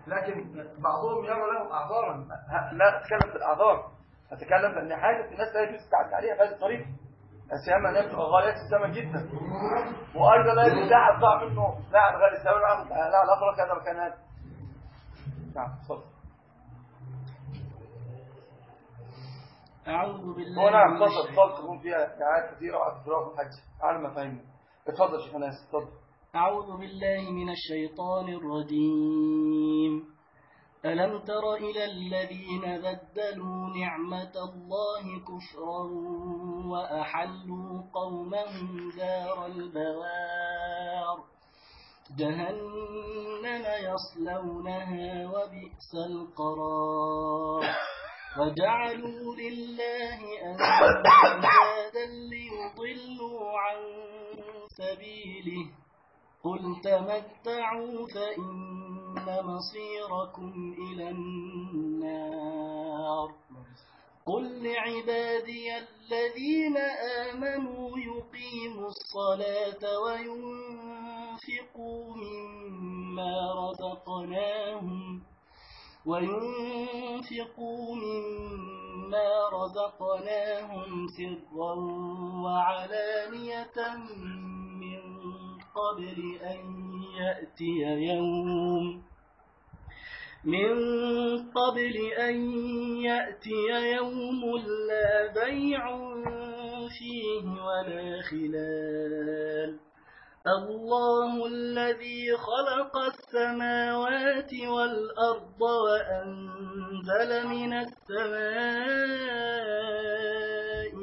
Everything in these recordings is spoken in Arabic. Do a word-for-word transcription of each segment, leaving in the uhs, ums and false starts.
لكن بعضهم يرى لهم أعذارا. لا أتكلم في الأعذار، أتكلم لأن حاجة الناس لا يجوز التعدي عليها بهذه الطريقة، السيامة أنها بتبقى غايات الثمن جدا، وأيضا لا يجوز لا أدفع منه لا عن غير الثمن لا الأخرى كذا مكان هذا. نعم تفضل. أعوذ بالله. هو نعم تفضل تفضل تكون فيها إعادة كثيرة وعدد في الحج على ما فهمنا. اتفضل شيخ ناس اتفضل. أعوذ بالله من الشيطان الرجيم. ألم تر إلى الذين بدلوا نعمة الله كفرا وأحلوا قومهم دار البوار جهنم يصلونها وبئس القرار وجعلوا لله أندادا ليضلوا عن سبيله قل تمتعوا فإن مصيركم إلى النار قل لعبادي الذين آمنوا يقيموا الصلاة وينفقوا مما رزقناهم وينفقوا مما رزقناهم سرا وعلانية من قبل أن يأتي يوم من قبل أن يأتي يوم لا بيع فيه ولا خلال الله الذي خلق السماوات والأرض وأنزل من السماء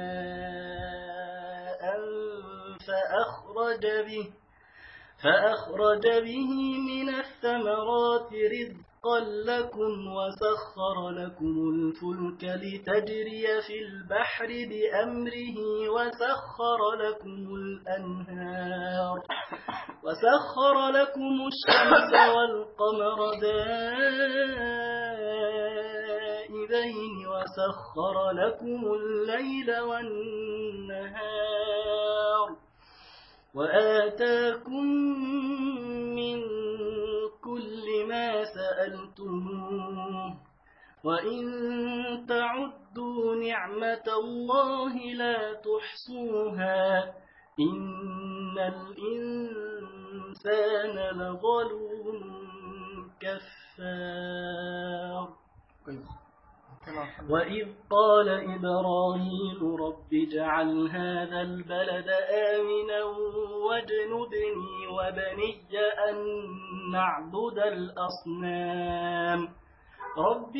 ماء فأخرج به فأخرج به من الثمرات رزقا لكم وسخر لكم الفلك لتجري في البحر بأمره وسخر لكم الأنهار وسخر لكم الشمس والقمر دائبين وسخر لكم الليل والنهار وآتاكم من كل ما سألتموه وإن تعدوا نعمة الله لا تحصوها إن الإنسان لظلوم كفار. وإذ قال إبراهيم رب اجعل هذا البلد آمنا واجنبني وبني أن نعبد الأصنام رب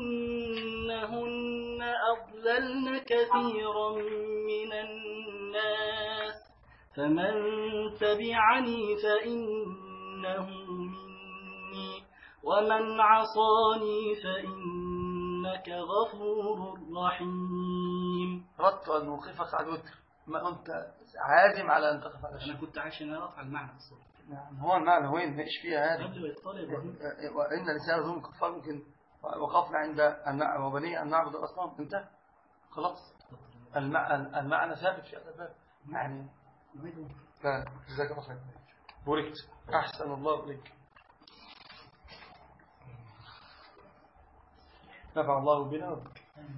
إنهن أضللن كثيرا من الناس فمن تبعني فإنه مني ومن عصاني فإنك غفور رحيم. ردت أن نوقفك على الوتر، ما أنت عازم على أن تقف على الشيء. أنا كنت عشان أقف على المعنى الصوت. نعم هو المعنى وين إيش فيها هذه؟ قبل ما يطلب وإن الإنسان ذو كفار ممكن وقفنا عند وبني أن نعبد الأصنام انتهى خلاص. المعنى المعنى ثابت في هذا الباب يعني. جزاك الله خير بوركت أحسن الله إليك نفع الله بنا وبك.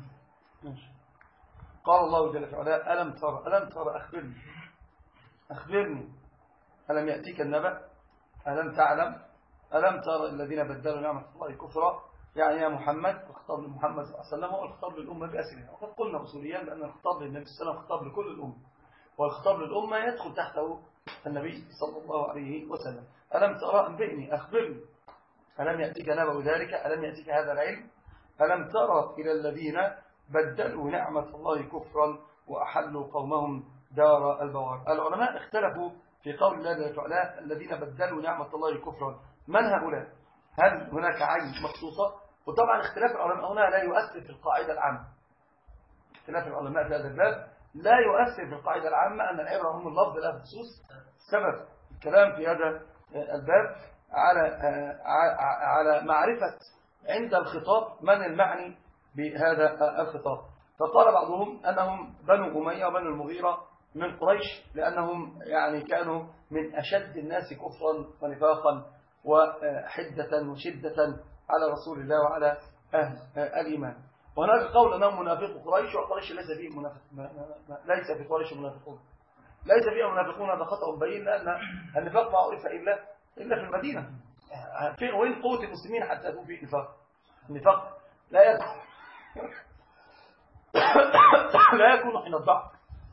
قال الله جل وعلا ألم ترى ألم ترى أخبرني أخبرني ألم يأتيك النبأ ألم تعلم ألم ترى الذين بدلوا نعمة الله كفرا يعني يا محمد الخطاب لمحمد صلى الله عليه وسلم والخطاب للأمة بأسرها. وقد قلنا أصوليا بأن الخطاب للنبي صلى الله عليه وسلم خطاب لكل الأمة والخطاب للأمة يدخل تحته النبي صلى الله عليه وسلم. ألم ترى أنبئني أخبرني ألم يأتيك نبأ ذلك ألم يأتيك هذا العلم ألم ترى إلى الذين بدلوا نعمة الله كفرا وأحلوا قومهم دار البوار. العلماء اختلفوا في قول الله جل وعلا الذين بدلوا نعمة الله كفرا من هؤلاء؟ هل هناك عين مخصوصة؟ وطبعا اختلاف العلماء هنا لا يؤثر في القاعدة العامة. اختلاف العلماء في هذا الباب لا يؤثر في القاعدة العامة أن العبرة هم اللفظ لا خصوص. سبب الكلام في هذا الباب على على معرفة عند الخطاب من المعني بهذا الخطاب. فقال بعضهم أنهم بنو أمية وبنو المغيرة من قريش لأنهم يعني كانوا من أشد الناس كفرا ونفاقا وحدة وشدة على رسول الله وعلى أهل الإيمان. وهناك قول أنهم منافق قريش، وقريش ليس فيه منافق، ليس في قريش منافقون، ليس فيها منافقون، هذا خطأ بين، لأن النفاق ما عرف إلا إلا في المدينة. فين وين قوة المسلمين حتى يكون فيه نفاق؟ النفاق لا يكون لا يكون حين الضعف.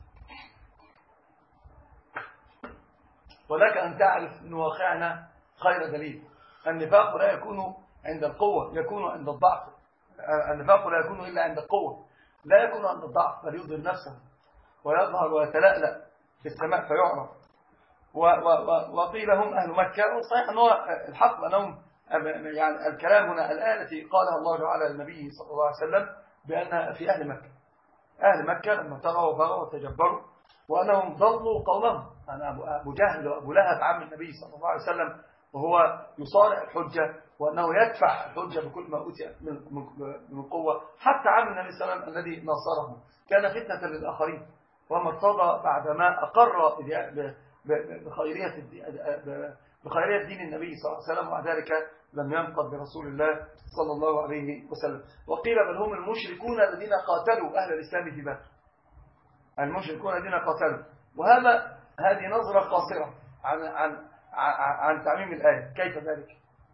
ولك أن تعرف من واقعنا خير دليل. النفاق لا يكون عند القوة، يكون عند الضعف. النفاق لا يكون إلا عند القوة، لا يكون عند الضعف، بل يظهر نفسه ويظهر ويتلألأ في السماء فيعرف. وقيل هم أهل مكة، وصحيح أنه الحق أنهم يعني الكلام هنا الآن التي قالها الله تعالى للنبي صلى الله عليه وسلم بأن في أهل مكة، أهل مكة لما طغوا وبغوا وتجبروا وأنهم ضلوا قومهم. أنا أبو جهل وأبو لهب عم النبي صلى الله عليه وسلم، وهو يصارع الحجة وأنه يدفع الحجة بكل ما أوتي من قوة. حتى عم النبي صلى الله عليه وسلم الذي ناصره كان فتنة للآخرين، وما ارتضى بعدما أقر بخيرية بخيرية دين النبي صلى الله عليه وسلم، ومع ذلك لم ينقض برسول الله صلى الله عليه وسلم. وقيل بل هم المشركون الذين قاتلوا أهل الإسلام في بدر، المشركون الذين قاتلوا. وهذا هذه نظرة قاصرة عن عن عن تعميم الآية. كيف ذلك؟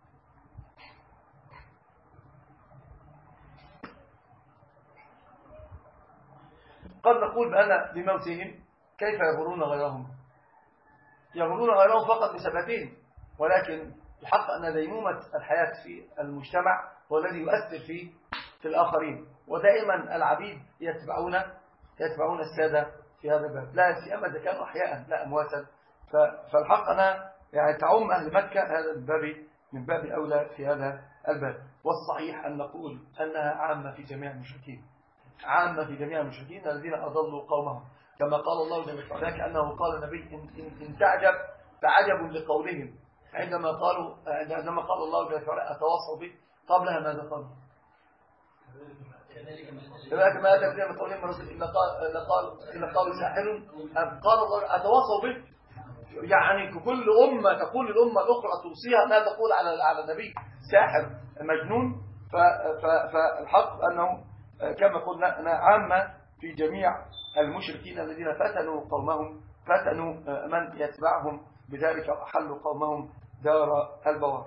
قد نقول بأن بموتهم كيف يغرون غيرهم؟ يغرون غيرهم فقط بسببين، ولكن الحق أن ديمومة الحياة في المجتمع هو الذي يؤثر في في الآخرين، ودائما العبيد يتبعون يتبعون السادة في هذا الباب، لا سيما إذا كانوا أحياء لا أمواتا. فالحق أنا يعني تعم أهل مكة هذا الباب من باب أولى في هذا الباب. والصحيح أن نقول أنها عامة في جميع المشركين، عامة في جميع المشركين الذين أضلوا قومهم، كما قال الله جل وعلا كأنه قال النبي إن, إن تعجب فعجب لقولهم عندما قالوا عندما قال الله جل وعلا أتواصوا به قبلها ماذا قالوا؟ كذلك ما أتى فيها من قولهم إلا قالوا إلا قالوا ساحر. قال الله أتواصوا به، يعني كل أمة تقول الأمة الأخرى توصيها ما تقول على على النبي ساحر مجنون. فالحق أنه كما قلنا أنها عامة في جميع المشركين الذين فتنوا قومهم، فتنوا من يتبعهم بذلك وأحلوا قومهم دار البوار.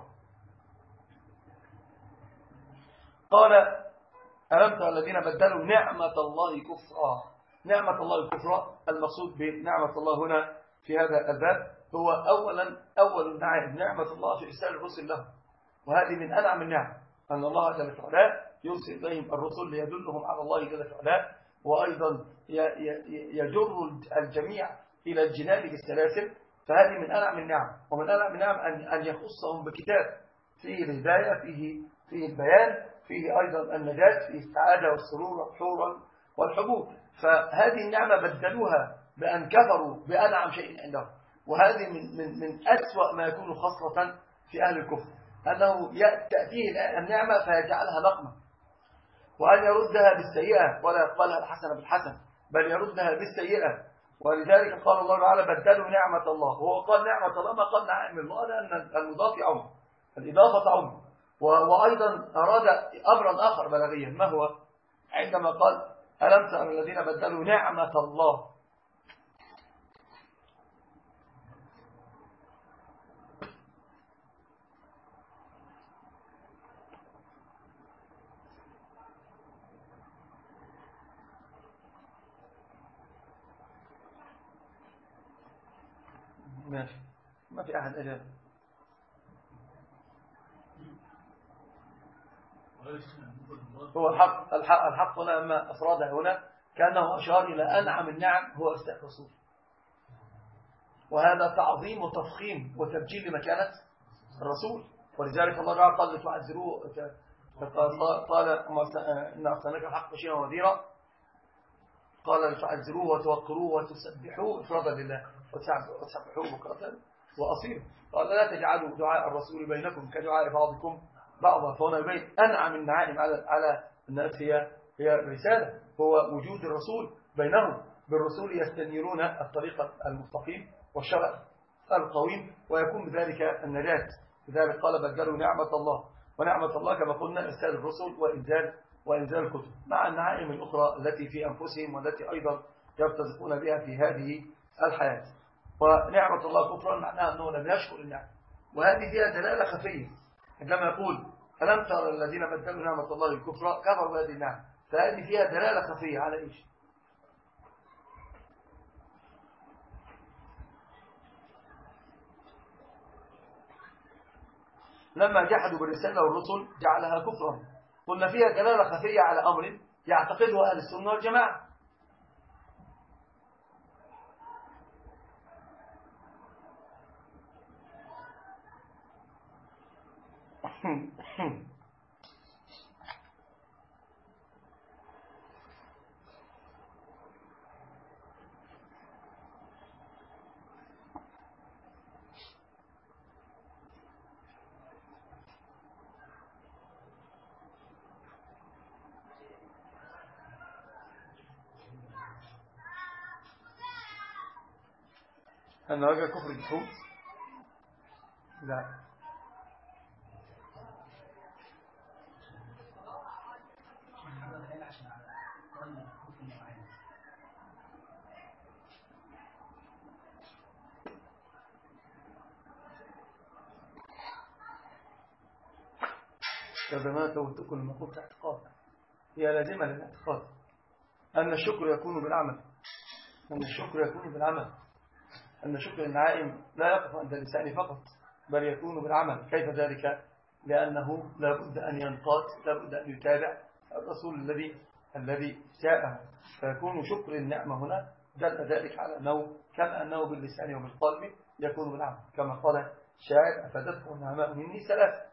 قال ألم تر الذين بدلوا نعمة الله كفرا. نعمة الله كفرا، المقصود بنعمة الله هنا في هذا الباب هو أولا أول النعم نعمة الله في إرسال الرسل له، وهذه من أنعم النعم أن الله جل وعلا يرسل إليهم الرسل ليدلهم على الله جل وعلا، وأيضا يجر الجميع إلى الجنان بالسلاسل. فهذه من أنعم النعم، ومن أنعم النعم أن يخصهم بكتاب فيه الهداية، فيه فيه البيان، فيه أيضا النجاة، فيه السعادة والسرور والحور والحبوب. فهذه النعمة بدلوها بأن كفروا بأنعم شيء عندهم، وهذه من من من أسوأ ما يكون خاصة في أهل الكفر، أنه تأتيه النعمة فيجعلها نقمة، وأن يردها بالسيئة ولا يقبلها الحسنة بالحسن، بل يردها بالسيئة. ولذلك قال الله تعالى بدلوا نعمة الله، وهو قال نعمة الله ما قال نعم الله، لأن المضاف عم، الإضافة عم. وأيضا أراد أمرا آخر بلاغيا، ما هو؟ عندما قال ألم تر الذين بدلوا نعمة الله. ماشي، ما في أحد أجاب. هو الحق الحق الحق هنا لما أفرادها هنا كأنه أشار إلى أنعم النعم هو إرسال الرسول، وهذا تعظيم وتفخيم وتبجيل لمكانة الرسول. ولذلك الله تعالى قال لتعزروه، قال إن أرسلناك الحق بشيرا ونذيرا، قال لتعزروه وتوقروه وتسبحوه إفرادا لله وتسبحوه بكرة وأصيلا. قال لا تجعلوا دعاء الرسول بينكم كدعاء بعضكم بعضا. فهنا يبين أنعم النعائم على على الناس هي هي الرسالة، هو وجود الرسول بينهم. بالرسول يستنيرون الطريق المستقيم والشرع القويم، ويكون بذلك النجاة لذلك قال بدلوا نعمة الله، ونعمة الله كما قلنا إرسال الرسل وإنزال وإنزال الكتب، مع النعائم الأخرى التي في أنفسهم والتي أيضا يرتزقون بها في هذه الحياة. ونعمة الله كفرا معناها أنه لم يشكر النعمة، وهذه فيها دلالة خفية. عندما يقول ألم ترى الذين بدلوا نعمة الله كفرا كفروا هذه النعمة، فهذه فيها دلالة خفية على إيش؟ لما جحدوا بالرسالة والرسل جعلها كفرا، قلنا فيها دلالة خفية على أمر يعتقده أهل السنة والجماعة. أن وجه كفر الجحود لا كذا ما توتكم المقوم اعتقاد، هي لازمة للاعتقاد أن الشكر يكون بالعمل، أن الشكر يكون بالعمل، أن شكر النعائم لا يقف عند اللسان فقط بل يكون بالعمل. كيف ذلك؟ لأنه لا بد أن ينقاد، لا بد أن يتابع الرسول الذي الذي جاءه، فيكون شكر النعمة هنا دل ذلك على أنه كما أنه باللسان وبالقلب يكون بالعمل، كما قال الشاعر أفادته النعماء مني ثلاث.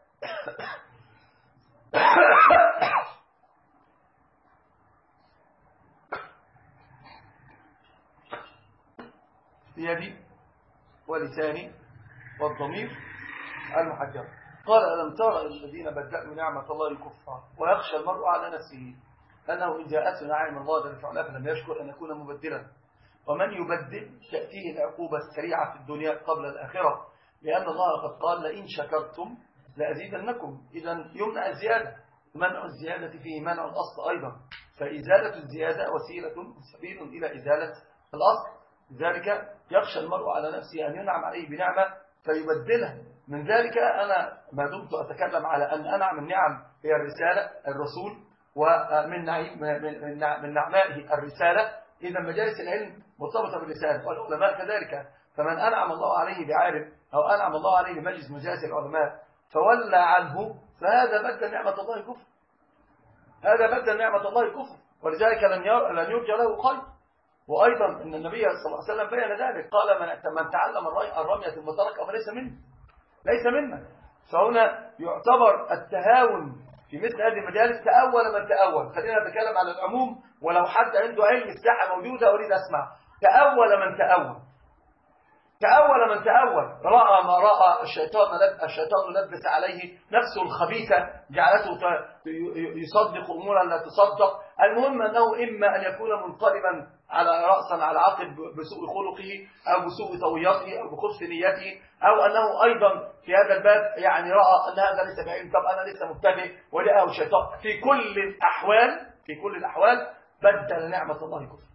يدي ولساني والضمير المحجر. قال ألم ترى الذين بدلوا نعمة الله الكفار ويخشى المرء على نفسه أنه إن جاءته نعم الله جل وعلا فلم يشكر أن يكون مبدلا، ومن يبدل تأتيه العقوبة السريعة في الدنيا قبل الآخرة، لأن الله قد قال لئن شكرتم لأزيدنكم. إذن يمنع الزيادة، منع الزيادة فيه منع الأصل أيضا، فإزالة الزيادة وسيلة سبيل إلى إزالة الأصل. لذلك يخشى المرء على نفسه أن ينعم عليه بنعمة فيبدلها. من ذلك أنا ما دمت أتكلم على أن أنعم النعم هي الرسالة الرسول، ومن من نعمائه الرسالة، إذا مجالس العلم مرتبطة بالرسالة والعلماء كذلك. فمن أنعم الله عليه بعالم أو أنعم الله عليه بمجلس مجالس العلماء فولى عنه فهذا بدل نعمة الله كفر، هذا بدل نعمة الله كفر، ولذلك لن يرجى له خير. وأيضا إن النبي صلى الله عليه وسلم بين ذلك، قال من من تعلم الرمية ثم ترك فليس منه، ليس منا. فهنا يعتبر التهاون في مثل هذه المجالس تأول من تأول. خلينا نتكلم على العموم، ولو حد عنده علم الساحة موجودة أريد أسمع. تأول من تأول، تأول من تأول، رأى ما رأى الشيطان، الشيطان لبس عليه نفسه الخبيثة جعلته يصدق أمورا لا تصدق. المهم أنه إما أن يكون منقلبا على رأسا على عقب بسوء خلقه أو بسوء طويته أو بخبث نيته، أو أنه أيضا في هذا الباب يعني رأى أن هذا ليس بعلم، طب أنا لسه مبتدئ ولقاه الشيطان. في كل الأحوال في كل الأحوال بدل نعمة الله كفر.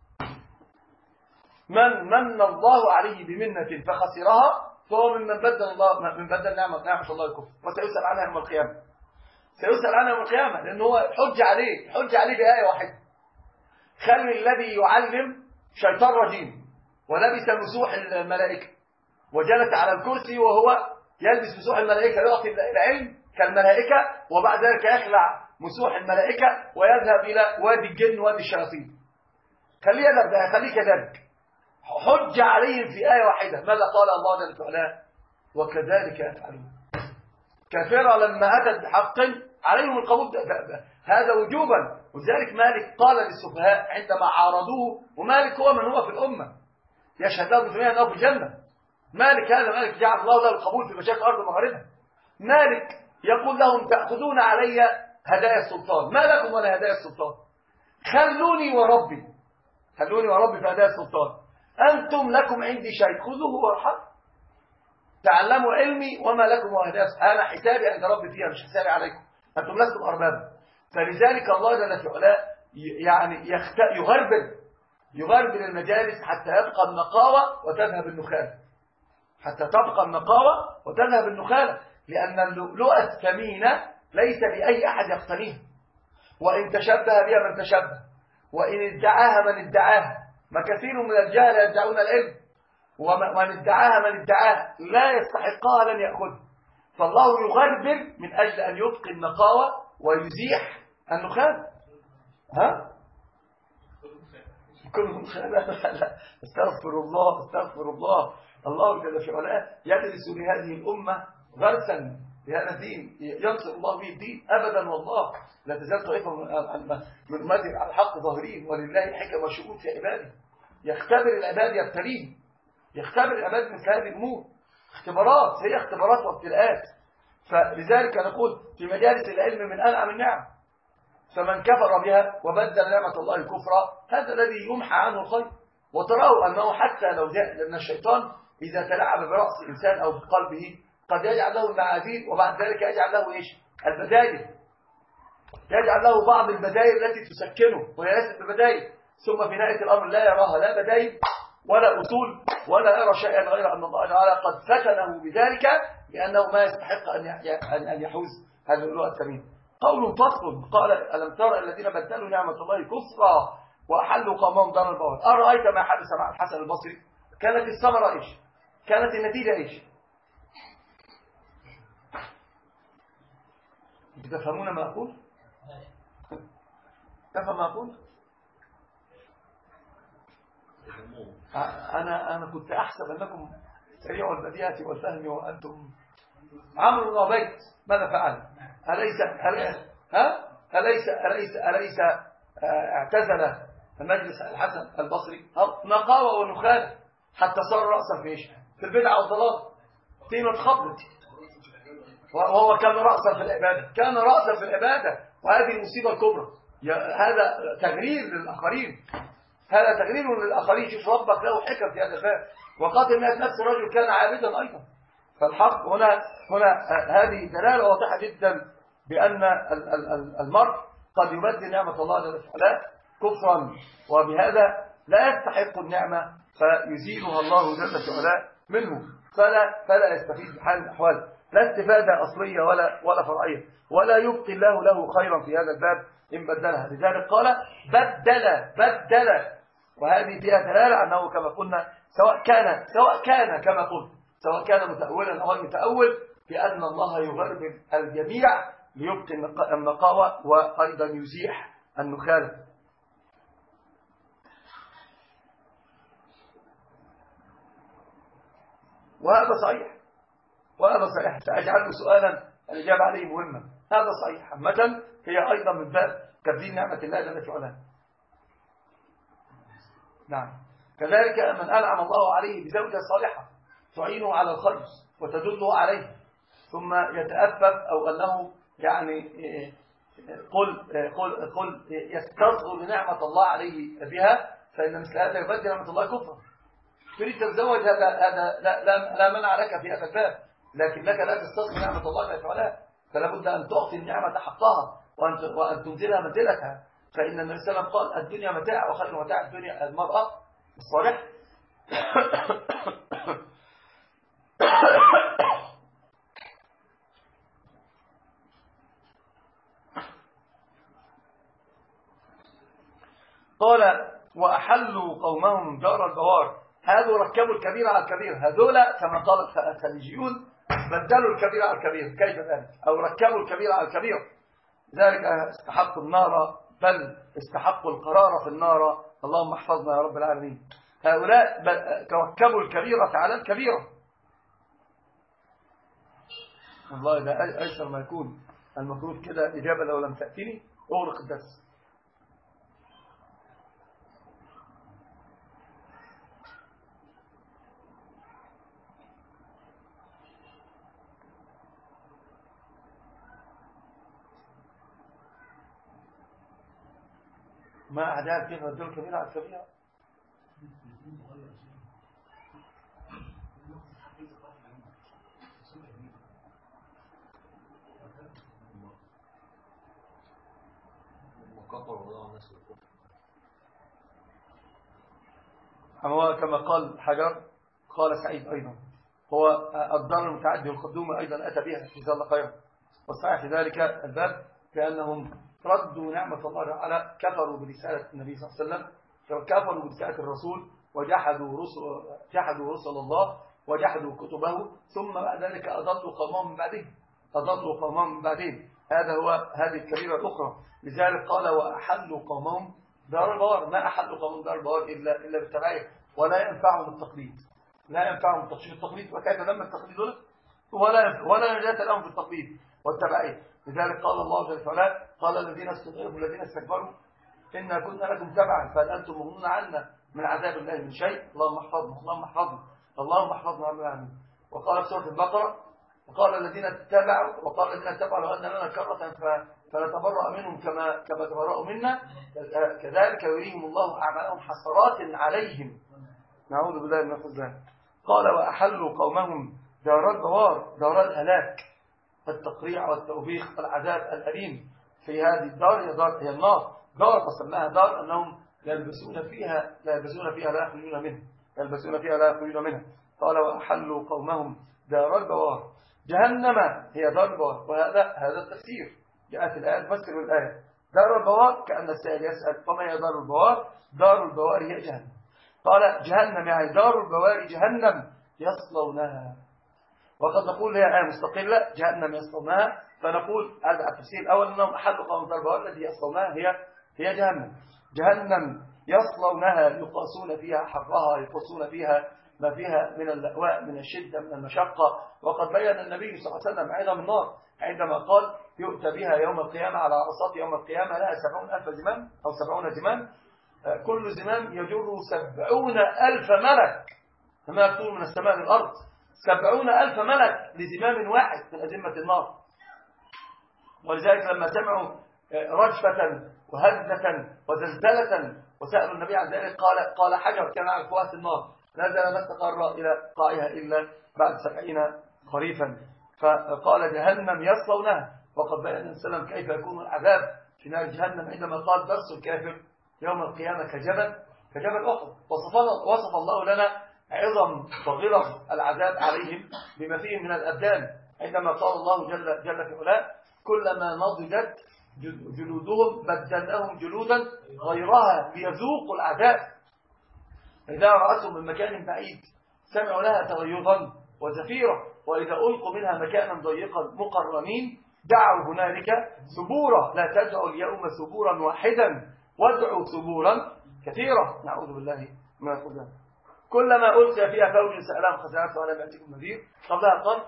من من الله عليه بمنة فخسرها فهو ممن بدل الله من بدل نعمة نعمة الله الكفر، وسيسأل عنها يوم القيامة، سيسأل عنها يوم القيامة، لأنه هو حج عليه حج عليه بآية واحدة. خلي الذي يعلم شيطان رجيم ولبس مسوح الملائكة وجلس على الكرسي وهو يلبس مسوح الملائكة يعطي العلم كالملائكة، وبعد ذلك يخلع مسوح الملائكة ويذهب إلى وادي الجن وادي الشياطين. خليه خليه كذلك، حج عليهم في آية واحدة. ماذا قال الله جل وعلا؟ وكذلك يفعلون. كافرة لما أتت بحق عليهم القبول، هذا وجوبا. وذلك مالك قال للسفهاء عندما عارضوه، ومالك هو من هو في الأمة يشهد له بسمية أنه في الجنة. مالك هذا مالك جعل الله له القبول في مشاكل أرض مغربها. مالك يقول لهم تأخذون علي هدايا السلطان، ما لكم ولا هدايا السلطان؟ خلوني وربي خلوني وربي في هدايا السلطان، أنتم لكم عندي شيء خذوه وارحموا. تعلموا علمي وما لكم وهداس، أنا حسابي عند ربي فيها مش حسابي عليكم، أنتم لستم أربابا. فلذلك الله جل في علاه يعني يخت... يغربل يغربل المجالس حتى يبقى النقاوة وتذهب النخالة، حتى تبقى النقاوة وتذهب النخالة، لأن اللؤلؤة الثمينة ليس لأي أحد يقتنيها، وإن تشبه بها من تشبه، وإن ادعاها من ادعاها، ما كثير من الجهل يدعون العلم، ومن ادعاها من ادعاها لا يستحقها لن يأخذها. فالله يغربل من أجل أن يبقي النقاوة ويزيح النخالة. ها؟ كلهم لا لا استغفر الله استغفر الله. الله جل في علاه يدرس لهذه الأمة غرسا لهذا الدين، ينصر الله به الدين أبدا والله. لا تزال طائفة من أمته على الحق ظاهرين، ولله حكم وشؤون في عباده. يختبر العباد يبتليهم، يختبر العباد مثل هذه الأمور، اختبارات، هي اختبارات وابتلاءات. فلذلك نقول في مجالس العلم من أنعم النعم، فمن كفر بها وبدل نعمة الله كفرا هذا الذي يمحى عنه الخير. وتراه أنه حتى لو جاء، لأن الشيطان إذا تلاعب برأس إنسان أو بقلبه قد يجعل له المعاذير، وبعد ذلك يجعل له إيش؟ البدايل، يجعل له بعض البدايل التي تسكنه وهي ليست ببدايل، ثم في نهاية الأمر لا يراها لا بدايل ولا أصول ولا يرى شيئا غير أن الله تعالى قد فتنه بذلك، لأنه ما يستحق أن أن يحوز هذا اللؤلؤ الثمين. قول فصل قال ألم ترى الذين بدلوا نعمة الله كفرا وأحلوا قومهم دار البوار. أرأيت ما حدث مع الحسن البصري؟ كانت الثمرة إيش؟ كانت النتيجة إيش؟ تفهمون ما أقول؟ تفهم ما أقول؟ أنا أنا كنت أحسب أنكم سريع البديهة والفهم وأنتم. عمرو بن عبيد ماذا فعل؟ أليس أليس ها؟ أليس أليس أليس اعتزل مجلس الحسن البصري نقاوة ونخالة حتى صار رأسا في ايش؟ في البدعة والضلال، طينة خبط، وهو كان رأسا في العبادة، كان رأسا في العبادة، وهذه المصيبة الكبرى. هذا تغرير للآخرين، هذا تغرير للآخرين. شوف ربك له حكم في هذا الباب. وقاتل مئة نفس رجل كان عابدا أيضا. فالحق هنا هنا هذه دلالة واضحة جدا بأن المرء قد يبدل نعمة الله جل وعلا كفرا، وبهذا لا يستحق النعمة فيزيلها الله جل وعلا منه، فلا فلا يستفيد بحال الأحوال، لا استفادة أصلية ولا ولا فرعية، ولا يبقي الله له خيرا في هذا الباب إن بدلها. لذلك قال بدل بدل، وهذه فيها دلالة أنه كما قلنا سواء كان سواء كان كما قلت سواء كان متأولا أو غير متأول، بأن الله يغرب الجميع ليبقي النقاوة وأيضا يزيح النخالة. وهذا صحيح، وهذا صحيح. سأجعله سؤالا الإجابة عليه مهمة. هذا صحيح. عامة هي أيضا من باب تبديل نعمة الله جل وعلا. نعم. كذلك من أنعم الله عليه بزوجة صالحة تعينه على الخير وتدله عليه، ثم يتأفف أو أنه يعني قل قل قل يستصغر نعمة الله عليه بها، فإن مثل هذا يبدل نعمة الله كفرا. تريد تتزوج، هذا هذا لا, لا, لا منع لك في هذا الباب، لكنك لا تستصغر نعمة الله جل وعلا، فلا بد أن تعطي النعمة حقها وأن وأن تنزلها منزلتها. فإن النبي صلى الله عليه وسلم قال الدنيا متاع وخير متاع الدنيا المرأة الصالحة. قال وأحلوا قومهم دار البوار. هذول ركبوا الكبير على الكبير، هذول كما قال الخليجيون بدلوا الكبير على الكبير. كيف ذلك؟ أو ركبوا الكبير على الكبير، ذلك استحقوا النار، بل استحقوا القرار في النار. اللهم احفظنا يا رب العالمين. هؤلاء ركبوا الكبيرة على الكبيرة. والله ده أيسر ما يكون. المفروض كده إجابة لو لم تأتيني أغلق الدرس. ما أعداد كيف بدلوا الكبيرة على الكبيرة؟ هو كما قال حجر قال سعيد أيضا هو الضرر المتعدي والقدوم أيضا أتى بها جزاه الله خيرا. والصحيح في ذلك الباب كأنهم ردوا نعمة الله تعالى، كفروا برسالة النبي صلى الله عليه وسلم، كفروا برسالة الرسول، وجحدوا رسل جحدوا رسل الله وجحدوا كتبه، ثم بعد ذلك أضلوا قومهم من بعدهم أضلوا قومهم من بعدهم هذا هو هذه الكبيرة الأخرى. لذلك قال وأحلوا قومهم دار البوار. ما أحلوا قومهم دار البوار إلا إلا بالتبعية، ولا ينفعهم التقليد، لا ينفعهم التقليد التقليد وكيف لما التقليد ولا ولا نجاة لهم في التقليد والتبعية. لذلك قال الله جل وعلا قال الذين استضعفوا الذين استكبروا إنا كنا لكم تبعا فهل أنتم مغنون عنا من عذاب الله من شيء. اللهم احفظنا اللهم احفظنا اللهم احفظنا رب العالمين. وقال في سورة البقرة وقال الذين اتبعوا وقال الذين اتبعوا لو أن لنا كرة فنتبرأ منهم كما كما تبرأوا منا كذلك يريهم الله أعمالهم حسرات عليهم نعوذ بالله من الخذلان. قال وأحلوا قومهم دار البوار دار الهلاك التقريع والتوبيخ العذاب الأليم في هذه الدار هي دار هي النار. دار وسماها دار أنهم يلبسون فيها لا يلبسون فيها لا يخرجون منها يلبسون فيها لا يخرجون منها. قال وأحلوا قومهم دار البوار جهنم هي دار البوار. وهذا هذا التفسير جاءت الآية تفسر الآية دار البوار كأن السائل يسأل وما هي دار البوار. دار البوار هي جهنم. قال جهنم يعني دار البوار جهنم يصلونها. وقد نقول هي آية مستقلة جهنم يصلونها فنقول هذا التفسير الأول أنهم أحلوا قوم دار البوار التي يصلونها هي هي جهنم. جهنم يصلونها يقاسون فيها حرها يقاسون فيها ما فيها من اللأواء من الشدة من المشقة. وقد بين النبي صلى الله عليه وسلم عظم النار عندما قال يؤتى بها يوم القيامة على عرصات يوم القيامة لها سبعون ألف زمام أو سبعون زمام كل زمام يجر سبعون ألف ملك كما يقول من السماء للأرض. سبعون ألف ملك لزمام واحد من أزمة النار. ولذلك لما سمعوا رجفة وهزة وزلزلة وسألوا النبي عن ذلك قال قال حجر كان على فوات النار نزل ما استقر إلى قاعها إلا بعد سبعين خريفا. فقال جهنم يصلونها. وقد بين النبي صلى الله عليه وسلم كيف يكون العذاب في نار جهنم عندما قال درس الكافر يوم القيامة كجبل كجبل أحد. وصف الله لنا عظم وغلظ العذاب عليهم بما فيه من الأبدان عندما قال الله جل جل في علاه كلما نضجت جلودهم بدلناهم جلودا غيرها ليذوقوا العذاب. إذا رأتهم من مكان بعيد سمعوا لها تغيظا وزفيرا وإذا ألقوا منها مكانا ضيقا مقرنين دعوا هنالك ثبورا لا تدعوا اليوم ثبورا واحدا وادعوا ثبورا كثيرا نعوذ بالله من الخذلان. كلما ألقي فيها فوج سألهم خزنتها ولم يأتكم نذير. قبلها قال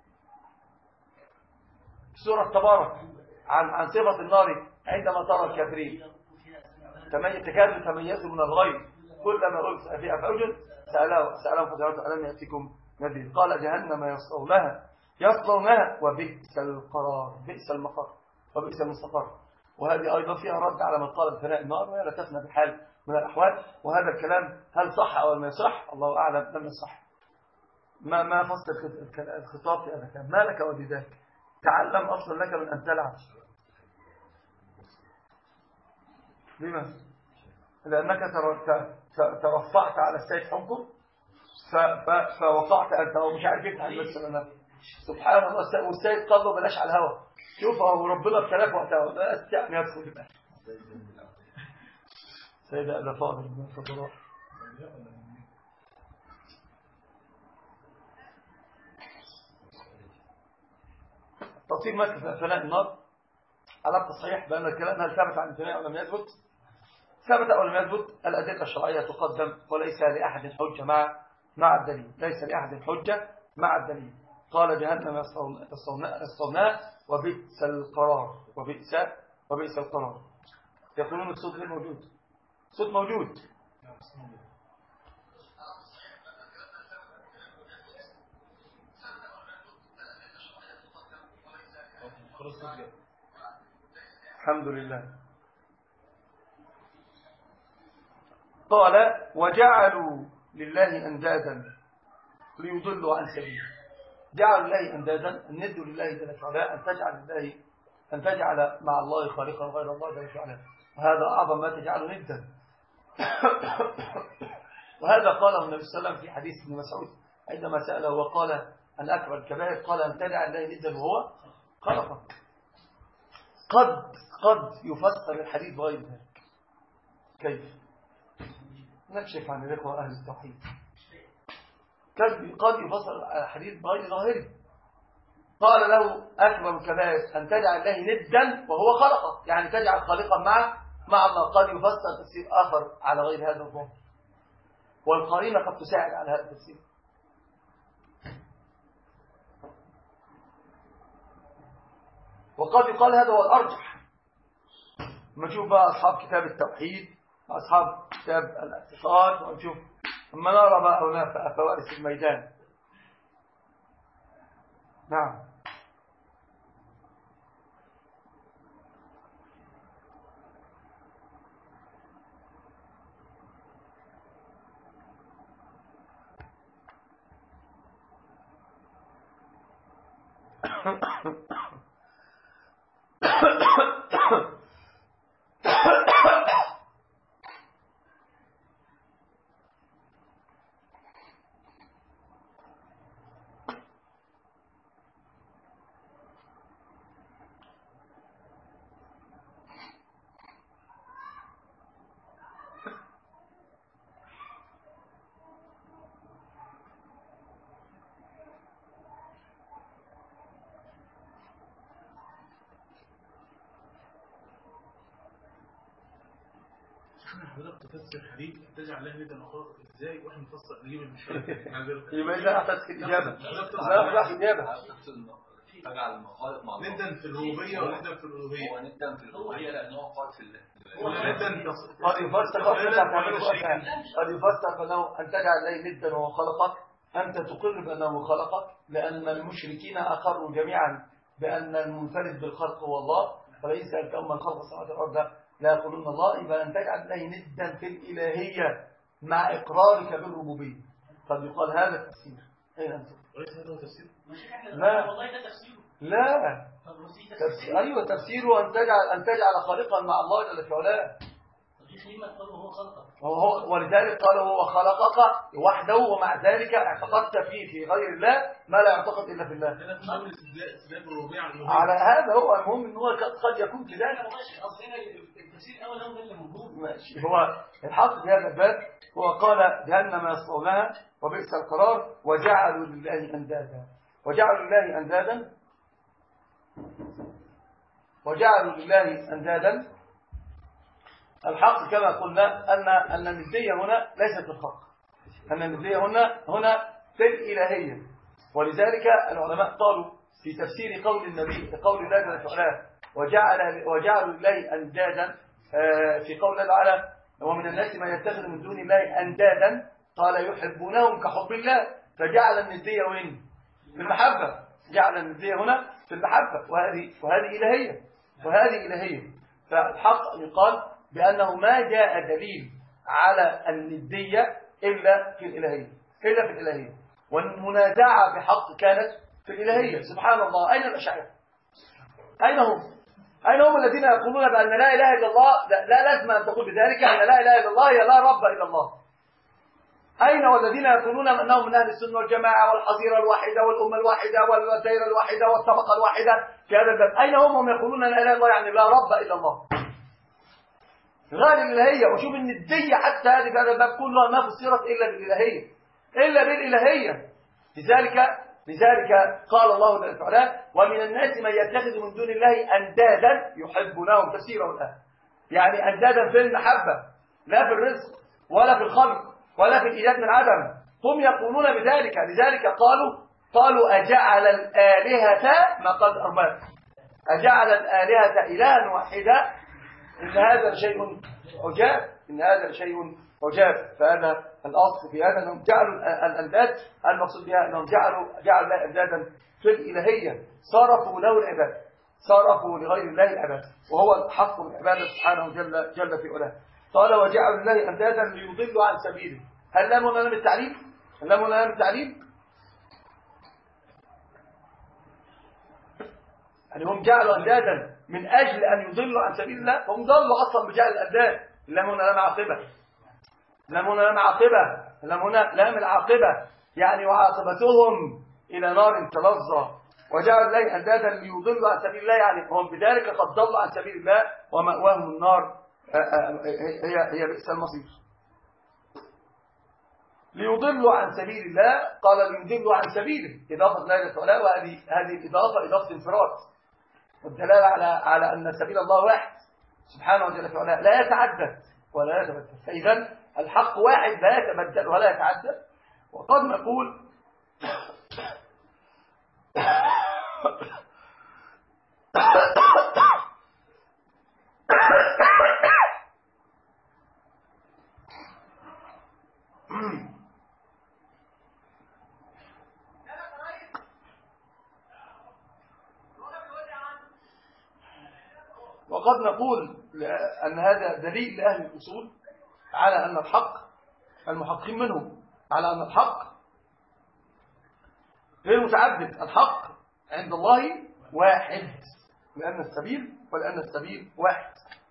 سورة تبارك عن عن صفة النار عندما ترى الكافرين تكاد تميزوا من الغيظ كلما ألقي فيها فوج سألهم سألهم خزنتها ولم يأتكم نذير. قال جهنم يصلونها يصلونها وبئس القرار بئس المقر وبئس المستقر. وهذه أيضا فيها رد على من قال بفناء النار وهي لا تفنى بحال من الأحوال. وهذا الكلام هل صح أو ما يصح الله أعلم لم يصح. ما ما فصل الخطاب في هذا الكلام ما لك وبذاك تعلم أصلا لك من أن تلعب. لما؟ لأنك ترفعت على السيد حكم فوقعت أنت ومش عارف يفتح المسألة. سبحان الله والسيد قال له بلاش على الهوى. شوف هو ربنا ابتلاك وقتها لا استعني يدخل الباب. سيدة أبا فاضل من الفضلاء تفصيل مكة فناء النار على التصحيح بأن الكلام هل ثبت عن الفناء أو لم يثبت. ثبت أو لم يثبت الأدلة الشرعية تقدم وليس لأحد حجة مع مع الدليل ليس لأحد حجة مع الدليل. قال جهنم يصلونها وبئس القرار وبئس وبئس القرار. يقولون الصوت غير موجود. صوت موجود. الحمد لله. قال وجعلوا لله أندادا ليضلوا عن سبيله. جعلوا لله أندادا الند لله جل وعلا أن تجعل لله أن تجعل مع الله خالقا غير الله جل وعلا وهذا أعظم ما تجعله ندا. وهذا قاله النبي صلى الله عليه وسلم في حديث ابن مسعود عندما سأله وقال أن أكبر الكبائر قال أن تدع الله ندا وهو خلقك. قد قد يفسر الحديث بغير ذلك. كيف؟ نكشف عن الإخوة أهل التوحيد. قد يفسر الحديث بغير ظاهره. قال له أكبر الكبائر أن تجعل الله ندا وهو خلقك، يعني تجعل خالقا مع مع الله. قد يفسر تفسير آخر على غير هذا الظاهر، والقرينة قد تساعد على هذا التفسير. وقد يقال هذا هو الأرجح. نشوف بقى أصحاب كتاب التوحيد وأصحاب كتاب الاعتقاد، ونشوف أما نرى بقى هنا فوارس الميدان. نعم. حضرتك تفسر حديث تجعل الله ندا وخلقك ازاي واحنا نفسر نجيب المشكله. يبقى اذا اعطتك الاجابه لا لا اجابه تجعل المخالق مع الله ندا في الربوبيه وندا في الالوهيه. هو ندا في الالوهيه لانه قال في الله. ندا قد يفسر قد يفسر بانه ان تجعل الله ندا وهو خلقك، انت تقر بانه خلقك، لان المشركين اقروا جميعا بان المنفرد بالخلق هو الله، فليس سالتهم من خلق السماوات والارض لا يقولون الله. يبقى أن تجعل الله ندا في الإلهية مع إقرارك بالربوبية. قد يقال هذا التفسير. أين أنت؟ وليس هذا هو تفسير؟ لا والله ده تفسيره. لا تفسير. أيوة تفسيره أن تجعل أن تجعل خالقا مع الله جل في علاه. وهو ولذلك قال هو خلقك وحده، ومع ذلك اعتقدت فيه في غير الله ما لا يعتقد إلا في الله. على هذا هو المهم ان هو قد يكون كذلك. التفسير الاول هو اللي موجود. ماشي. هو الحق في هذا الباب هو قال جهنم يصلونها وبئس القرار وجعلوا لله اندادا وجعلوا لله اندادا وجعلوا لله اندادا. الحق كما قلنا ان ان النديه هنا ليست في الخلق، ان النديه هنا هنا في الالهيه. ولذلك العلماء قالوا في تفسير قول النبي قول الله جل وعلا وجعل وجعلوا لله اندادا في قول الله تعالى ومن الناس من يتخذ من دون الله اندادا قال يحبونهم كحب الله، فجعل النديه وين؟ في المحبه. جعل النديه هنا في المحبه، وهذه وهذه الهيه وهذه الهيه. فالحق يقال بانه ما جاء دليل على النديه الا في الالهيه الا في الالهيه. والمنازعه بحق كانت في الالهيه. سبحان الله، اين الاشاعره؟ اين هم؟ أين هم الذين يقولون بأن لا إله إلا الله؟ لا, لا لازم أن تقول بذلك أن لا إله إلا الله هي لا رب إلا الله. أين والذين يقولون أنهم من أهل السنة والجماعة والحظيرة الواحدة والأمة الواحدة والدائرة الواحدة والطبقة الواحدة في هذا الباب؟ أين هم هم يقولون لا إله إلا الله يعني لا رب إلا الله؟ غير الإلهية. وشوف إن الدية حتى هذه في هذا الباب كلها ما فسرت إلا بالإلهية إلا بالإلهية. لذلك لذلك قال الله جل وعلا ومن الناس من يتخذ من دون الله اندادا يحبونهم تفسيره الان، يعني اندادا في المحبه لا في الرزق ولا في الخلق ولا في الايجاد من عدم. هم يقولون بذلك. لذلك قالوا قالوا اجعل الالهه ما قد ارباب، اجعل الالهه الها واحدا ان هذا شيء عجاب ان هذا شيء عجاب. فهذا الأصل في هذا أنهم جعلوا الأنداد المقصود بها أنهم جعلوا جعلوا الله أندادا في الإلهية، صرفوا له العبادة، صرفوا لغير الله العبادة، وهو الحق من العبادة سبحانه جل جل في علاه. قال وجعلوا الله أندادا ليضلوا عن سبيله. هل لم نعلم التعليم؟ هل لم نعلم التعليم؟ يعني هم جعلوا أندادا من أجل أن يضلوا عن سبيل الله، هم ضلوا أصلا بجعل الأنداد. اللام هنا لام عاقبة، لام هنا لام عاقبة، لام هنا لام العاقبة، يعني وعاقبتهم إلى نار تلظى، وجعلوا الله أندادا ليضلوا عن سبيل الله، يعني هم بذلك قد ضلوا عن سبيل الله ومأواهم النار، هي هي بئس المصير. ليضلوا عن سبيل الله، قال ليضلوا عن سبيله إضافة لا إله إلا الله، وهذه هذه الإضافة إضافة انفراد، والدلالة على على أن سبيل الله واحد سبحانه وتعالى لا يتعدد ولا يتبدل، فإذا الحق واحد لا يتبدل ولا يتعدد. وقد نقول وقد نقول أن هذا دليل لأهل الأصول على أن الحق، المحققين منهم، على أن الحق غير متعدد، الحق عند الله واحد، لأن السبيل ولأن السبيل واحد.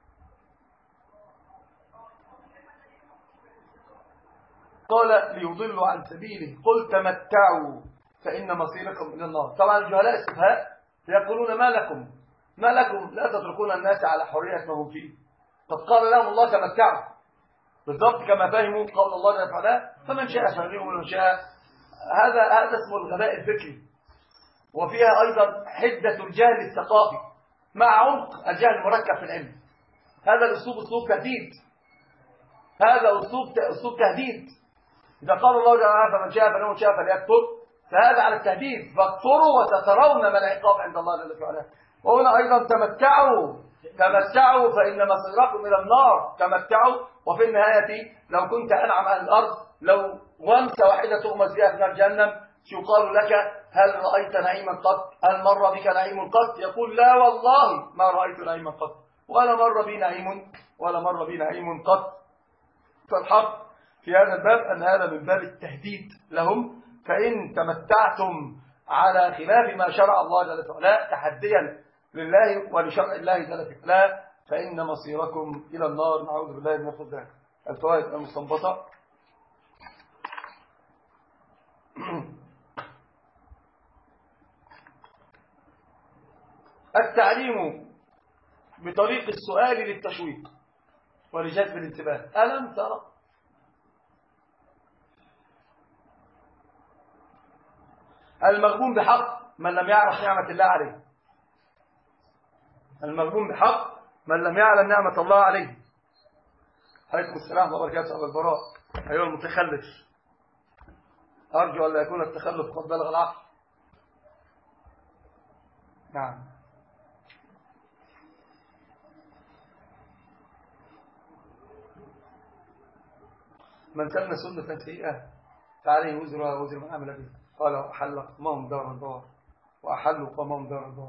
قال ليضلوا عن سبيله قل تمتعوا فإن مصيركم إلى النار. طبعا الجهلاء السفهاء يقولون ما لكم ما لكم لا تتركون الناس على حرية ما هم فيه، قد قال لهم الله تمتعوا، بالضبط كما فهموا قول الله جل وعلا فمن شاء فليؤمن ومن شاء. هذا هذا اسمه الغباء الفكري، وفيها أيضا حدة الجهل الثقافي مع عمق الجهل المركب في العلم. هذا الأسلوب أسلوب تهديد، هذا أسلوب أسلوب تهديد. إذا قال الله جل وعلا فمن شاء فليؤمن ومن شاء فليكفر، فهذا على التهديد، فاكفروا وسترون ما العقاب عند الله جل وعلا. وهنا أيضا تمتعوا تمتعوا فإن مصيركم إلى النار، تمتعوا. وفي النهاية لو كنت أنعم أهل الأرض، لو غمسة واحدة تغمس بها في نار جهنم، يقال لك هل رأيت نعيما قط؟ هل مر بك نعيم قط؟ يقول لا والله ما رأيت نعيما قط، ولا مر بي نعيم ولا مر بي نعيم قط. فالحق في هذا الباب أن هذا من باب التهديد لهم، فإن تمتعتم على خلاف ما شرع الله جل وعلا تحديا لله ولشرع الله جل وعلا فإن مصيركم إلى النار. نعوذ بالله من ذلك. الفوائد المستنبطة: التعليم بطريق السؤال للتشويق ولجذب الانتباه. ألم ترى؟ المغبون بحق من لم يعرف نعمة الله عليه، المغبون بحق من لم يعلم نعمة الله عليه. عليكم السلام ورحمة الله وبركاته. أبو البراء أيها المتخلف، أرجو أن لا يكون التخلف قد بلغ العقل. نعم. من سن سنة سيئة فعليه وزرها وزر من عمل به. قال وأحل قومهم دار البوار وأحلوا قومهم دار البوار.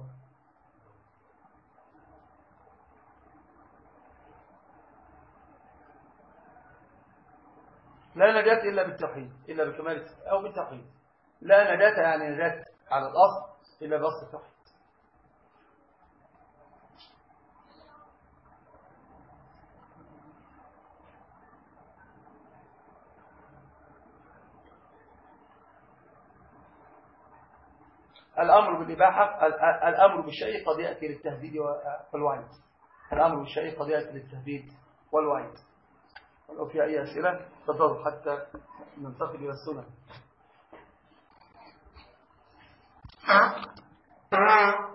لا نجاة إلا بالتوحيد، إلا بكمال أو بالتوحيد. لا نجاة يعني نجاة على الأصل إلا بأصل التوحيد. الأمر بالإباحة، الأمر بالشيء قد يأتي للتهديد والوعيد. الأمر بالشيء قد يأتي للتهديد والوعيد. ولو في أي أسئلة تفضلوا حتى ننتقل إلى السنة.